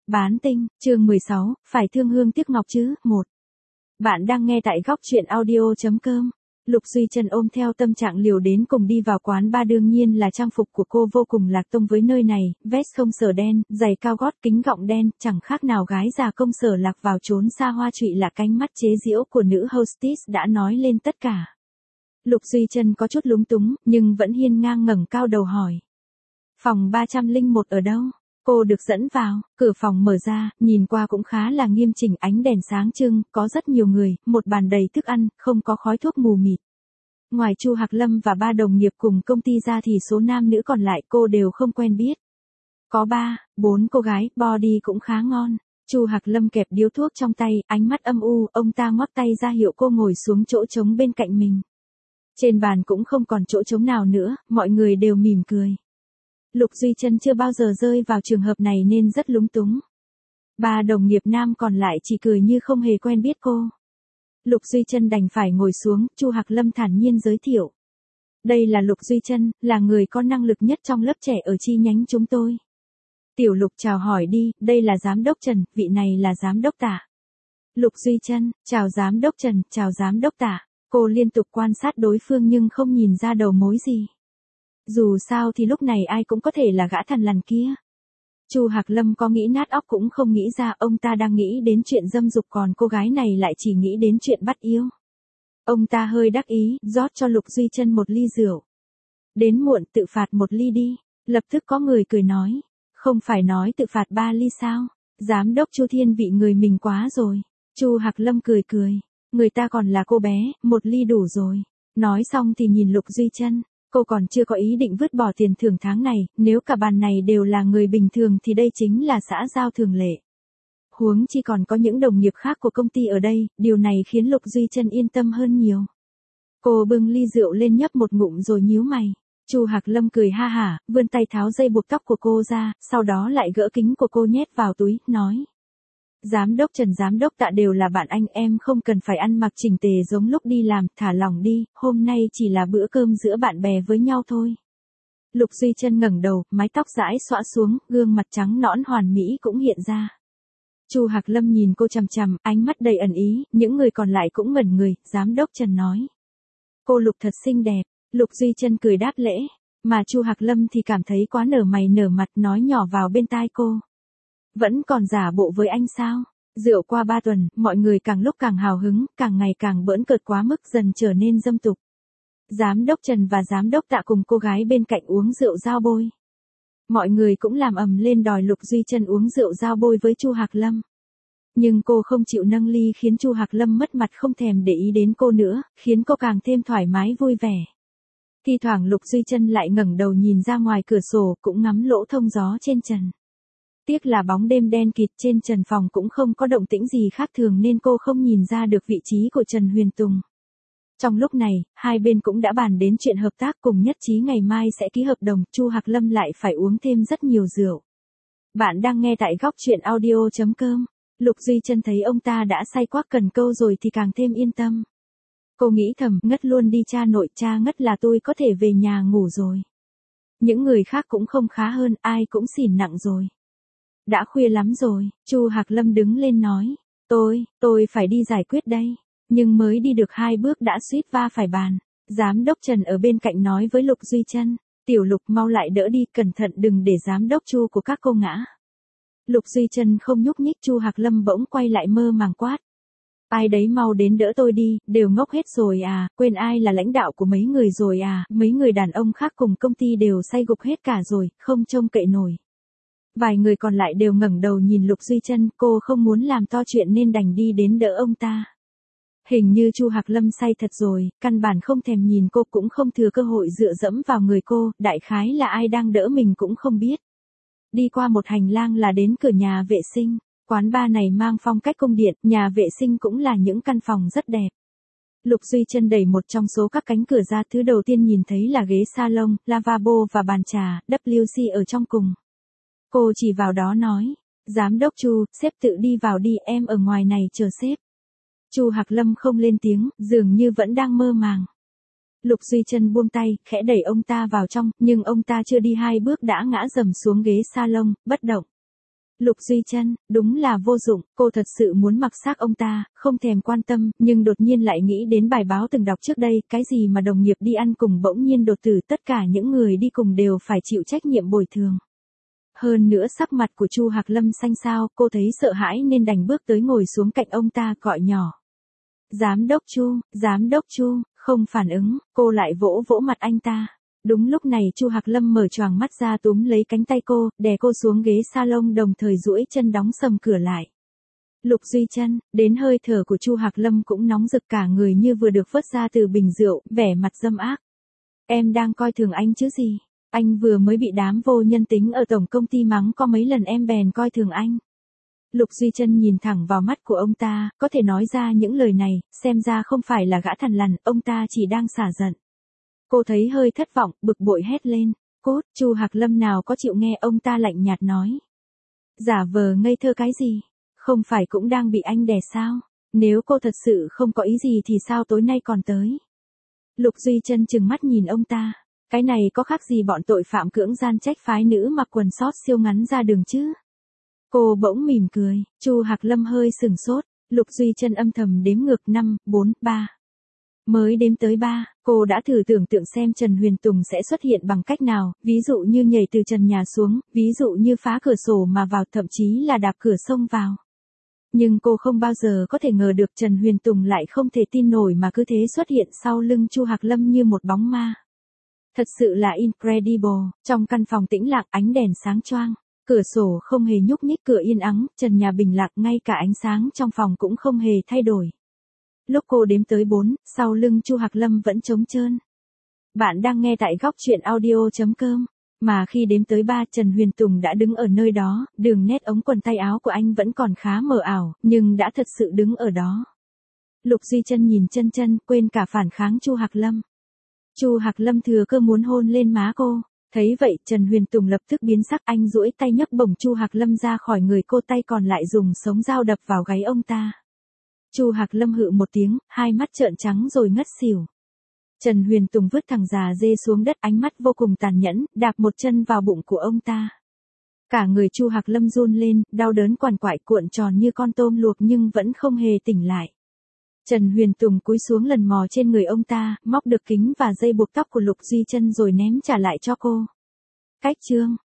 Bán tinh, chương 16, phải thương hương tiếc ngọc chứ, 1. Bạn đang nghe tại góc truyện audio.com. Lục Duy Trân ôm theo tâm trạng liều đến cùng đi vào quán bar, đương nhiên là trang phục của cô vô cùng lạc tông với nơi này, vest không sở đen, giày cao gót, kính gọng đen, chẳng khác nào gái già công sở lạc vào chốn xa hoa trụy, là cánh mắt chế giễu của nữ hostess đã nói lên tất cả. Lục Duy Trân có chút lúng túng, nhưng vẫn hiên ngang ngẩng cao đầu hỏi. Phòng 301 ở đâu? Cô được dẫn vào, cửa phòng mở ra, nhìn qua cũng khá là nghiêm chỉnh, ánh đèn sáng trưng, có rất nhiều người, một bàn đầy thức ăn, không có khói thuốc mù mịt. Ngoài Chu Hạc Lâm và 3 đồng nghiệp cùng công ty ra thì số nam nữ còn lại cô đều không quen biết. Có 4 cô gái, body cũng khá ngon. Chu Hạc Lâm kẹp điếu thuốc trong tay, ánh mắt âm u, ông ta ngoắc tay ra hiệu cô ngồi xuống chỗ trống bên cạnh mình. Trên bàn cũng không còn chỗ trống nào nữa, mọi người đều mỉm cười. Lục Duy Trân chưa bao giờ rơi vào trường hợp này nên rất lúng túng. 3 đồng nghiệp nam còn lại chỉ cười như không hề quen biết cô. Lục Duy Trân đành phải ngồi xuống, Chu Hạc Lâm thản nhiên giới thiệu. Đây là Lục Duy Trân, là người có năng lực nhất trong lớp trẻ ở chi nhánh chúng tôi. Tiểu Lục chào hỏi đi, đây là giám đốc Trần, vị này là giám đốc Tạ. Lục Duy Trân, chào giám đốc Trần, chào giám đốc Tạ. Cô liên tục quan sát đối phương nhưng không nhìn ra đầu mối gì. Dù sao thì lúc này ai cũng có thể là gã thằn lằn kia. Chu Hạc Lâm có nghĩ nát óc cũng không nghĩ ra, ông ta đang nghĩ đến chuyện dâm dục, còn cô gái này lại chỉ nghĩ đến chuyện bắt yêu. Ông ta hơi đắc ý, rót cho Lục Duy Trân một ly rượu. Đến muộn tự phạt một ly đi. Lập tức có người cười nói. Không phải nói tự phạt 3 ly sao? Giám đốc Chu thiên vị người mình quá rồi. Chu Hạc Lâm cười cười. Người ta còn là cô bé, một ly đủ rồi. Nói xong thì nhìn Lục Duy Trân. Cô còn chưa có ý định vứt bỏ tiền thưởng tháng này, nếu cả bàn này đều là người bình thường thì đây chính là xã giao thường lệ. Huống chi còn có những đồng nghiệp khác của công ty ở đây, điều này khiến Lục Duy Trân yên tâm hơn nhiều. Cô bưng ly rượu lên nhấp một ngụm rồi nhíu mày. Chu Hạc Lâm cười ha hả, vươn tay tháo dây buộc tóc của cô ra, sau đó lại gỡ kính của cô nhét vào túi, nói. Giám đốc Trần, giám đốc Tạ đều là bạn anh, em không cần phải ăn mặc chỉnh tề giống lúc đi làm, thả lỏng đi, hôm nay chỉ là bữa cơm giữa bạn bè với nhau thôi. Lục Duy Trân ngẩng đầu, mái tóc rãi xõa xuống, gương mặt trắng nõn hoàn mỹ cũng hiện ra. Chu Hạc Lâm nhìn cô chằm chằm, ánh mắt đầy ẩn ý, những người còn lại cũng ngẩn người, giám đốc Trần nói. Cô Lục thật xinh đẹp. Lục Duy Trân cười đáp lễ, mà Chu Hạc Lâm thì cảm thấy quá nở mày nở mặt, nói nhỏ vào bên tai cô. Vẫn còn giả bộ với anh sao? Rượu qua 3 tuần, mọi người càng lúc càng hào hứng, càng ngày càng bỡn cợt quá mức, dần trở nên dâm tục. Giám đốc Trần và giám đốc Tạ cùng cô gái bên cạnh uống rượu giao bôi. Mọi người cũng làm ầm lên đòi Lục Duy Trân uống rượu giao bôi với Chu Hạc Lâm. Nhưng cô không chịu nâng ly khiến Chu Hạc Lâm mất mặt, không thèm để ý đến cô nữa, khiến cô càng thêm thoải mái vui vẻ. Thi thoảng Lục Duy Trân lại ngẩng đầu nhìn ra ngoài cửa sổ, cũng ngắm lỗ thông gió trên trần. Tiếc là bóng đêm đen kịt, trên trần phòng cũng không có động tĩnh gì khác thường nên cô không nhìn ra được vị trí của Trần Huyền Tùng. Trong lúc này, hai bên cũng đã bàn đến chuyện hợp tác, cùng nhất trí ngày mai sẽ ký hợp đồng, Chu Hạc Lâm lại phải uống thêm rất nhiều rượu. Bạn đang nghe tại góc truyện audio.com. Lục Duy Trân thấy ông ta đã say quắc cần câu rồi thì càng thêm yên tâm. Cô nghĩ thầm, ngất luôn đi cha nội, cha ngất là tôi có thể về nhà ngủ rồi. Những người khác cũng không khá hơn, ai cũng xỉn nặng rồi. Đã khuya lắm rồi, Chu Hạc Lâm đứng lên nói. Tôi phải đi giải quyết đây. Nhưng mới đi được 2 bước đã suýt va phải bàn. Giám đốc Trần ở bên cạnh nói với Lục Duy Trân. Tiểu Lục mau lại đỡ đi, cẩn thận đừng để giám đốc Chu của các cô ngã. Lục Duy Trân không nhúc nhích, Chu Hạc Lâm bỗng quay lại mơ màng quát. Ai đấy mau đến đỡ tôi đi, đều ngốc hết rồi à, quên ai là lãnh đạo của mấy người rồi à, mấy người đàn ông khác cùng công ty đều say gục hết cả rồi, không trông cậy nổi. Vài người còn lại đều ngẩng đầu nhìn Lục Duy Trân, cô không muốn làm to chuyện nên đành đi đến đỡ ông ta. Hình như Chu Hạc Lâm say thật rồi, căn bản không thèm nhìn cô, cũng không thừa cơ hội dựa dẫm vào người cô, đại khái là ai đang đỡ mình cũng không biết. Đi qua một hành lang là đến cửa nhà vệ sinh, quán bar này mang phong cách cung điện, nhà vệ sinh cũng là những căn phòng rất đẹp. Lục Duy Trân đẩy một trong số các cánh cửa ra, thứ đầu tiên nhìn thấy là ghế salon, lavabo và bàn trà, WC ở trong cùng. Cô chỉ vào đó nói, giám đốc Chu, sếp tự đi vào đi, em ở ngoài này chờ sếp. Chu Hạc Lâm không lên tiếng, dường như vẫn đang mơ màng. Lục Duy Trân buông tay, khẽ đẩy ông ta vào trong, nhưng ông ta chưa đi 2 bước đã ngã rầm xuống ghế salon, bất động. Lục Duy Chân, đúng là vô dụng, cô thật sự muốn mặc xác ông ta, không thèm quan tâm, nhưng đột nhiên lại nghĩ đến bài báo từng đọc trước đây, cái gì mà đồng nghiệp đi ăn cùng bỗng nhiên đột tử, tất cả những người đi cùng đều phải chịu trách nhiệm bồi thường. Hơn nữa sắc mặt của Chu Hạc Lâm xanh xao, cô thấy sợ hãi nên đành bước tới ngồi xuống cạnh ông ta gọi nhỏ. Giám đốc Chu, không phản ứng, cô lại vỗ vỗ mặt anh ta. Đúng lúc này Chu Hạc Lâm mở choàng mắt ra túm lấy cánh tay cô, đè cô xuống ghế salon đồng thời duỗi chân đóng sầm cửa lại. Lục Duy Chân, đến hơi thở của Chu Hạc Lâm cũng nóng rực cả người như vừa được vớt ra từ bình rượu, vẻ mặt dâm ác. Em đang coi thường anh chứ gì? Anh vừa mới bị đám vô nhân tính ở tổng công ty mắng có mấy lần em bèn coi thường anh. Lục Duy Chân nhìn thẳng vào mắt của ông ta, có thể nói ra những lời này, xem ra không phải là gã thằn lằn, ông ta chỉ đang xả giận. Cô thấy hơi thất vọng, bực bội hét lên. Cốt, Chu Hạc Lâm nào có chịu nghe, ông ta lạnh nhạt nói. Giả vờ ngây thơ cái gì? Không phải cũng đang bị anh đè sao? Nếu cô thật sự không có ý gì thì sao tối nay còn tới? Lục Duy Chân trừng mắt nhìn ông ta. Cái này có khác gì bọn tội phạm cưỡng gian trách phái nữ mặc quần sót siêu ngắn ra đường chứ? Cô bỗng mỉm cười, Chu Hạc Lâm hơi sửng sốt, Lục Duy Chân âm thầm đếm ngược 5, 4, 3. Mới đếm tới 3, cô đã thử tưởng tượng xem Trần Huyền Tùng sẽ xuất hiện bằng cách nào, ví dụ như nhảy từ trần nhà xuống, ví dụ như phá cửa sổ mà vào, thậm chí là đạp cửa xông vào. Nhưng cô không bao giờ có thể ngờ được Trần Huyền Tùng lại không thể tin nổi mà cứ thế xuất hiện sau lưng Chu Hạc Lâm như một bóng ma. Thật sự là incredible, trong căn phòng tĩnh lặng ánh đèn sáng choang, cửa sổ không hề nhúc nhích, cửa yên ắng, trần nhà bình lặng, ngay cả ánh sáng trong phòng cũng không hề thay đổi. Lúc cô đếm tới 4, sau lưng Chu Hạc Lâm vẫn trống trơn. Bạn đang nghe tại góc truyện audio.com. Mà khi đếm tới 3, Trần Huyền Tùng đã đứng ở nơi đó, đường nét ống quần tay áo của anh vẫn còn khá mờ ảo, nhưng đã thật sự đứng ở đó. Lục Duy Chân nhìn chân, quên cả phản kháng Chu Hạc Lâm. Chu Hạc Lâm thừa cơ muốn hôn lên má cô. Thấy vậy, Trần Huyền Tùng lập tức biến sắc, anh duỗi tay nhấc bổng Chu Hạc Lâm ra khỏi người cô, tay còn lại dùng sống dao đập vào gáy ông ta. Chu Hạc Lâm hự một tiếng, hai mắt trợn trắng rồi ngất xỉu. Trần Huyền Tùng vứt thằng già dê xuống đất, ánh mắt vô cùng tàn nhẫn, đạp một chân vào bụng của ông ta. Cả người Chu Hạc Lâm run lên, đau đớn quằn quại cuộn tròn như con tôm luộc nhưng vẫn không hề tỉnh lại. Trần Huyền Tùng cúi xuống lần mò trên người ông ta, móc được kính và dây buộc tóc của Lục Duy Chân rồi ném trả lại cho cô. Cách chương